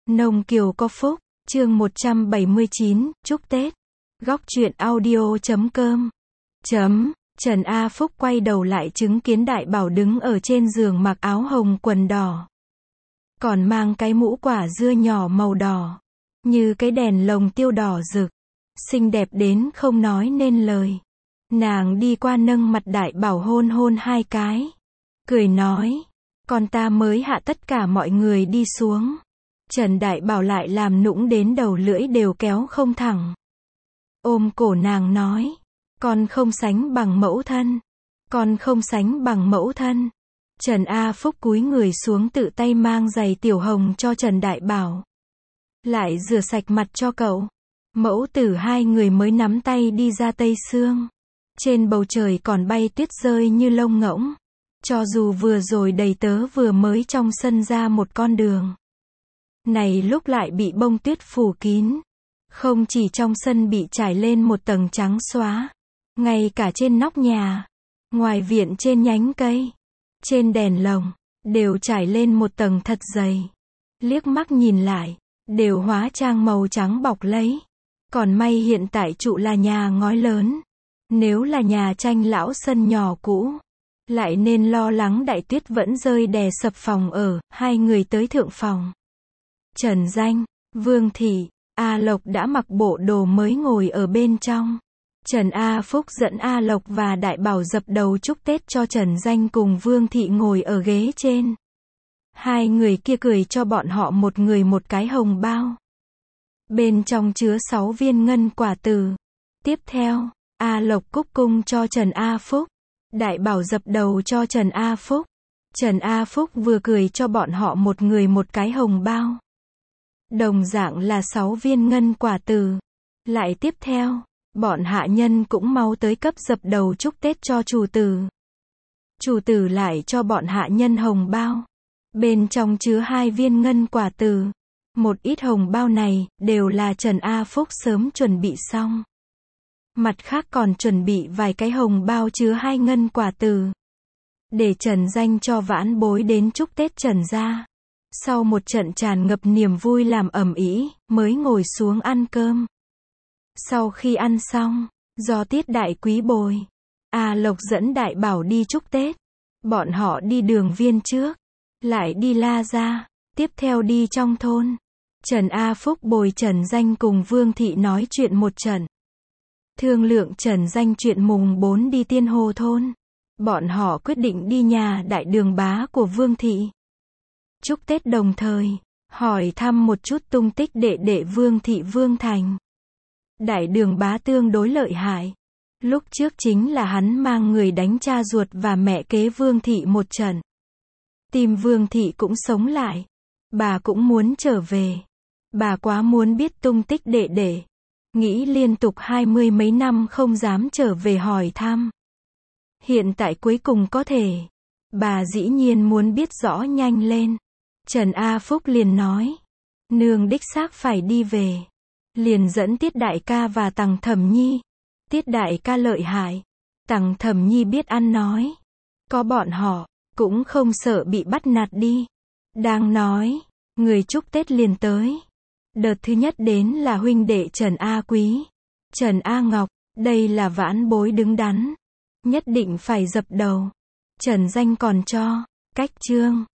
Nông Kiều có phúc, chương 179, chúc Tết. Góc truyện audio.com. Trần A Phúc quay đầu lại chứng kiến Đại Bảo đứng ở trên giường mặc áo hồng quần đỏ. Còn mang cái mũ quả dưa nhỏ màu đỏ. Như cái đèn lồng tiêu đỏ rực. Xinh đẹp đến không nói nên lời. Nàng đi qua nâng mặt Đại Bảo hôn hôn hai cái. Cười nói, con ta mới hạ tất cả mọi người đi xuống. Trần Đại Bảo lại làm nũng đến đầu lưỡi đều kéo không thẳng. Ôm cổ nàng nói, con không sánh bằng mẫu thân. Con không sánh bằng mẫu thân. Trần A Phúc cúi người xuống tự tay mang giày tiểu hồng cho Trần Đại Bảo. Lại rửa sạch mặt cho cậu. Mẫu tử hai người mới nắm tay đi ra Tây Sương. Trên bầu trời còn bay tuyết rơi như lông ngỗng. Cho dù vừa rồi đầy tớ vừa mới trong sân ra một con đường. Này lúc lại bị bông tuyết phủ kín. Không chỉ trong sân bị trải lên một tầng trắng xóa. Ngay cả trên nóc nhà. Ngoài viện trên nhánh cây. Trên đèn lồng. Đều trải lên một tầng thật dày. Liếc mắt nhìn lại. Đều hóa trang màu trắng bọc lấy. Còn may hiện tại trụ là nhà ngói lớn. Nếu là nhà tranh lão sân nhỏ cũ. Lại nên lo lắng đại tuyết vẫn rơi đè sập phòng ở. Hai người tới thượng phòng. Trần Danh, Vương Thị, A Lộc đã mặc bộ đồ mới ngồi ở bên trong. Trần A Phúc dẫn A Lộc và Đại Bảo dập đầu chúc Tết cho Trần Danh cùng Vương Thị ngồi ở ghế trên. Hai người kia cười cho bọn họ một người một cái hồng bao. Bên trong chứa 6 viên ngân quả từ. Tiếp theo, A Lộc cúc cung cho Trần A Phúc. Đại Bảo dập đầu cho Trần A Phúc. Trần A Phúc vừa cười cho bọn họ một người một cái hồng bao. Đồng dạng là 6 viên ngân quả từ. Lại tiếp theo, bọn hạ nhân cũng mau tới cấp dập đầu chúc Tết cho chủ tử. Chủ tử lại cho bọn hạ nhân hồng bao. Bên trong chứa 2 viên ngân quả từ. Một ít hồng bao này, đều là Trần A Phúc sớm chuẩn bị xong. Mặt khác còn chuẩn bị vài cái hồng bao chứa 2 ngân quả từ. Để Trần Danh cho vãn bối đến chúc Tết Trần gia. Sau một trận tràn ngập niềm vui làm ầm ĩ, mới ngồi xuống ăn cơm. Sau khi ăn xong, do tiết đại quý bồi, A Lộc dẫn Đại Bảo đi chúc Tết. Bọn họ đi đường viên trước, lại đi La Gia, tiếp theo đi trong thôn. Trần A Phúc bồi Trần Danh cùng Vương Thị nói chuyện một trận. Thương lượng Trần Danh chuyện mùng 4 đi Tiên Hồ thôn. Bọn họ quyết định đi nhà đại đường bá của Vương Thị. Chúc Tết đồng thời, hỏi thăm một chút tung tích đệ đệ Vương Thị Vương Thành. Đại đường bá tương đối lợi hại. Lúc trước chính là hắn mang người đánh cha ruột và mẹ kế Vương Thị một trận. Tim Vương Thị cũng sống lại. Bà cũng muốn trở về. Bà quá muốn biết tung tích đệ đệ. Nghĩ liên tục 20 mấy năm không dám trở về hỏi thăm. Hiện tại cuối cùng có thể. Bà dĩ nhiên muốn biết rõ nhanh lên. Trần A Phúc liền nói. Nương đích xác phải đi về. Liền dẫn Tiết Đại ca và Tằng Thẩm Nhi. Tiết Đại ca lợi hại. Tằng Thẩm Nhi biết ăn nói. Có bọn họ, cũng không sợ bị bắt nạt đi. Đang nói, người chúc Tết liền tới. Đợt thứ nhất đến là huynh đệ Trần A Quý. Trần A Ngọc, đây là vãn bối đứng đắn. Nhất định phải dập đầu. Trần Danh còn cho cách chương.